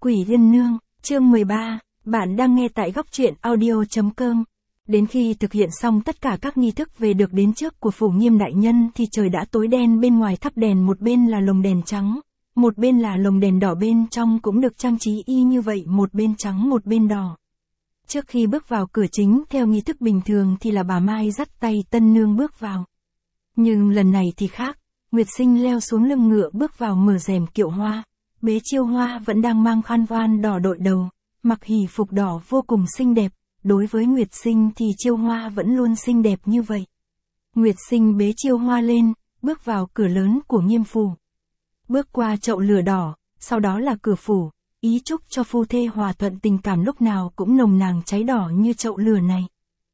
Quỷ Liên Nương, chương 13, bạn đang nghe tại góc truyện audio.com. Đến khi thực hiện xong tất cả các nghi thức về được đến trước của Phủ Nghiêm đại nhân thì trời đã tối đen, bên ngoài thắp đèn một bên là lồng đèn trắng, một bên là lồng đèn đỏ, bên trong cũng được trang trí y như vậy, một bên trắng một bên đỏ. Trước khi bước vào cửa chính theo nghi thức bình thường thì là bà Mai dắt tay tân nương bước vào. Nhưng lần này thì khác, Nguyệt Sinh leo xuống lưng ngựa bước vào mở rèm kiệu hoa. Bế Chiêu Hoa vẫn đang mang khăn voan đỏ đội đầu, mặc hỷ phục đỏ vô cùng xinh đẹp. Đối với Nguyệt Sinh thì Chiêu Hoa vẫn luôn xinh đẹp như vậy. Nguyệt Sinh bế Chiêu Hoa lên, bước vào cửa lớn của Nghiêm phủ. Bước qua chậu lửa đỏ, sau đó là cửa phủ, ý chúc cho phu thê hòa thuận, tình cảm lúc nào cũng nồng nàn cháy đỏ như chậu lửa này.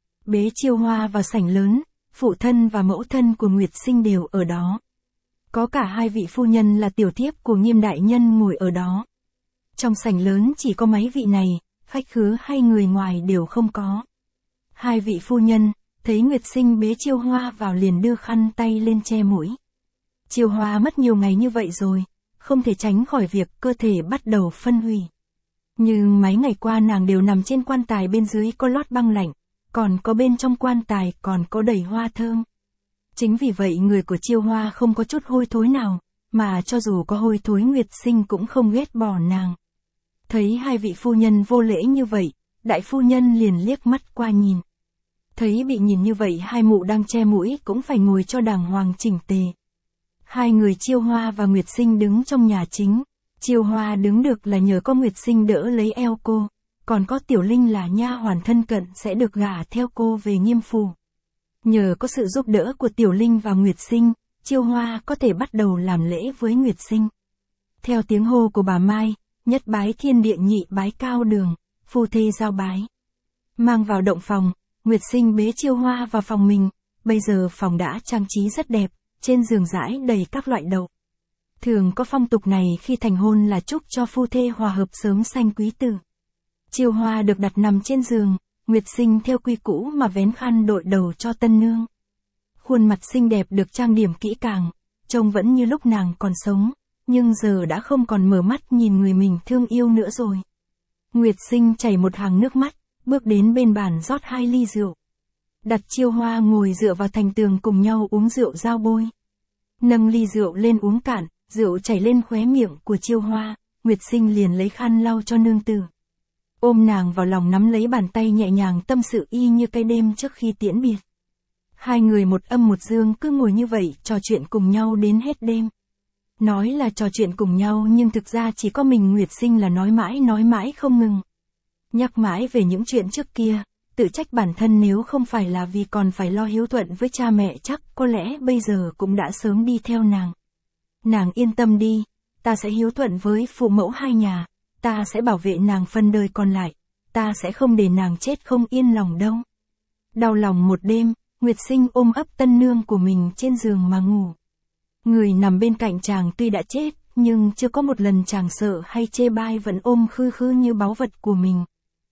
Bế Chiêu Hoa vào sảnh lớn, phụ thân và mẫu thân của Nguyệt Sinh đều ở đó. Có cả hai vị phu nhân là tiểu thiếp của Nghiêm đại nhân ngồi ở đó. Trong sảnh lớn chỉ có mấy vị này, khách khứa hay người ngoài đều không có. Hai vị phu nhân, thấy Nguyệt Sinh bế Chiêu Hoa vào liền đưa khăn tay lên che mũi. Chiêu Hoa mất nhiều ngày như vậy rồi, không thể tránh khỏi việc cơ thể bắt đầu phân hủy. Nhưng mấy ngày qua nàng đều nằm trên quan tài, bên dưới có lót băng lạnh, còn có bên trong quan tài còn có đầy hoa thơm. Chính vì vậy người của Chiêu Hoa không có chút hôi thối nào, mà cho dù có hôi thối Nguyệt Sinh cũng không ghét bỏ nàng. Thấy hai vị phu nhân vô lễ như vậy, đại phu nhân liền liếc mắt qua nhìn. Thấy bị nhìn như vậy, hai mụ đang che mũi cũng phải ngồi cho đàng hoàng chỉnh tề. Hai người Chiêu Hoa và Nguyệt Sinh đứng trong nhà chính. Chiêu Hoa đứng được là nhờ có Nguyệt Sinh đỡ lấy eo cô, còn có Tiểu Linh là nha hoàn thân cận sẽ được gả theo cô về Nghiêm phủ. Nhờ có sự giúp đỡ của Tiểu Linh và Nguyệt Sinh, Chiêu Hoa có thể bắt đầu làm lễ với Nguyệt Sinh. Theo tiếng hô của bà Mai, nhất bái thiên địa, nhị bái cao đường, phu thê giao bái. Mang vào động phòng, Nguyệt Sinh bế Chiêu Hoa vào phòng mình. Bây giờ phòng đã trang trí rất đẹp, trên giường rãi đầy các loại đậu. Thường có phong tục này khi thành hôn là chúc cho phu thê hòa hợp sớm sanh quý tử. Chiêu Hoa được đặt nằm trên giường, Nguyệt Sinh theo quy cũ mà vén khăn đội đầu cho tân nương. Khuôn mặt xinh đẹp được trang điểm kỹ càng, trông vẫn như lúc nàng còn sống, nhưng giờ đã không còn mở mắt nhìn người mình thương yêu nữa rồi. Nguyệt Sinh chảy một hàng nước mắt, bước đến bên bàn rót 2 ly rượu. Đặt Chiêu Hoa ngồi dựa vào thành tường cùng nhau uống rượu giao bôi. Nâng ly rượu lên uống cạn, rượu chảy lên khóe miệng của Chiêu Hoa, Nguyệt Sinh liền lấy khăn lau cho nương tử. Ôm nàng vào lòng, nắm lấy bàn tay nhẹ nhàng tâm sự y như cái đêm trước khi tiễn biệt. Hai người một âm một dương cứ ngồi như vậy trò chuyện cùng nhau đến hết đêm. Nói là trò chuyện cùng nhau nhưng thực ra chỉ có mình Nguyệt Sinh là nói mãi không ngừng. Nhắc mãi về những chuyện trước kia, tự trách bản thân nếu không phải là vì còn phải lo hiếu thuận với cha mẹ chắc có lẽ bây giờ cũng đã sớm đi theo nàng. Nàng yên tâm đi, ta sẽ hiếu thuận với phụ mẫu hai nhà, ta sẽ bảo vệ nàng phần đời còn lại, ta sẽ không để nàng chết không yên lòng đâu. Đau lòng một đêm, Nguyệt Sinh ôm ấp tân nương của mình trên giường mà ngủ. Người nằm bên cạnh chàng tuy đã chết, nhưng chưa có một lần chàng sợ hay chê bai, vẫn ôm khư khư như báu vật của mình.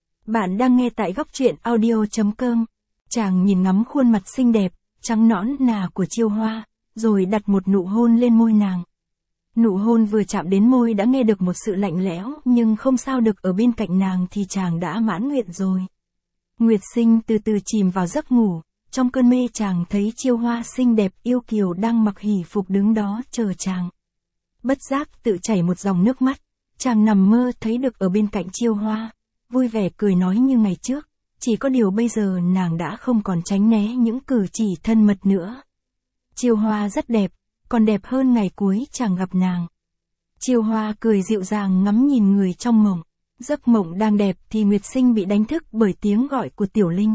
Bạn đang nghe tại góc truyện audio.com. Chàng nhìn ngắm khuôn mặt xinh đẹp, trắng nõn nà của Chiêu Hoa, rồi đặt một nụ hôn lên môi nàng. Nụ hôn vừa chạm đến môi đã nghe được một sự lạnh lẽo, nhưng không sao được, ở bên cạnh nàng thì chàng đã mãn nguyện rồi. Nguyệt Sinh từ từ chìm vào giấc ngủ, trong cơn mê chàng thấy Chiêu Hoa xinh đẹp yêu kiều đang mặc hỷ phục đứng đó chờ chàng. Bất giác tự chảy một dòng nước mắt, chàng nằm mơ thấy được ở bên cạnh Chiêu Hoa, vui vẻ cười nói như ngày trước, chỉ có điều bây giờ nàng đã không còn tránh né những cử chỉ thân mật nữa. Chiêu Hoa rất đẹp, còn đẹp hơn ngày cuối chàng gặp nàng. Chiêu Hoa cười dịu dàng ngắm nhìn người trong mộng. Giấc mộng đang đẹp thì Nguyệt Sinh bị đánh thức bởi tiếng gọi của Tiểu Linh.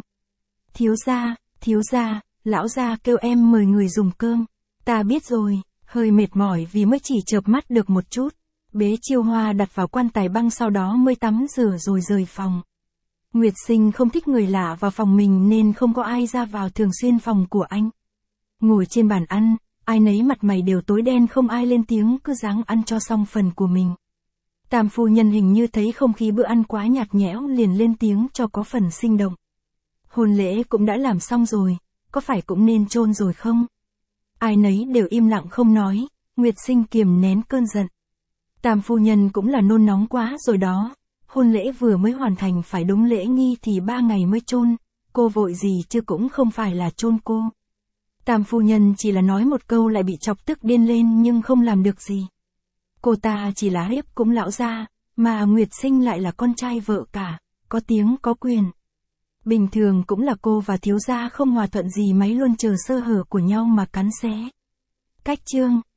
Thiếu gia, lão gia kêu em mời người dùng cơm. Ta biết rồi, hơi mệt mỏi vì mới chỉ chợp mắt được một chút. Bế Chiêu Hoa đặt vào quan tài băng, sau đó mới tắm rửa rồi rời phòng. Nguyệt Sinh không thích người lạ vào phòng mình nên không có ai ra vào thường xuyên phòng của anh. Ngồi trên bàn ăn, ai nấy mặt mày đều tối đen, không ai lên tiếng, cứ ráng ăn cho xong phần của mình. Tam phu nhân hình như thấy không khí bữa ăn quá nhạt nhẽo liền lên tiếng cho có phần sinh động. Hôn lễ cũng đã làm xong rồi, có phải cũng nên chôn rồi không? Ai nấy đều im lặng không nói, Nguyệt Sinh kiềm nén cơn giận. Tam phu nhân cũng là nôn nóng quá rồi đó. Hôn lễ vừa mới hoàn thành phải đúng lễ nghi thì 3 ngày mới chôn, cô vội gì chứ cũng không phải là chôn cô. Tam phu nhân chỉ là nói một câu lại bị chọc tức điên lên nhưng không làm được gì. Cô ta chỉ là hiếp cũng lão gia, mà Nguyệt Sinh lại là con trai vợ cả, có tiếng có quyền. Bình thường cũng là cô và thiếu gia không hòa thuận gì mấy luôn chờ sơ hở của nhau mà cắn xé. Cách chương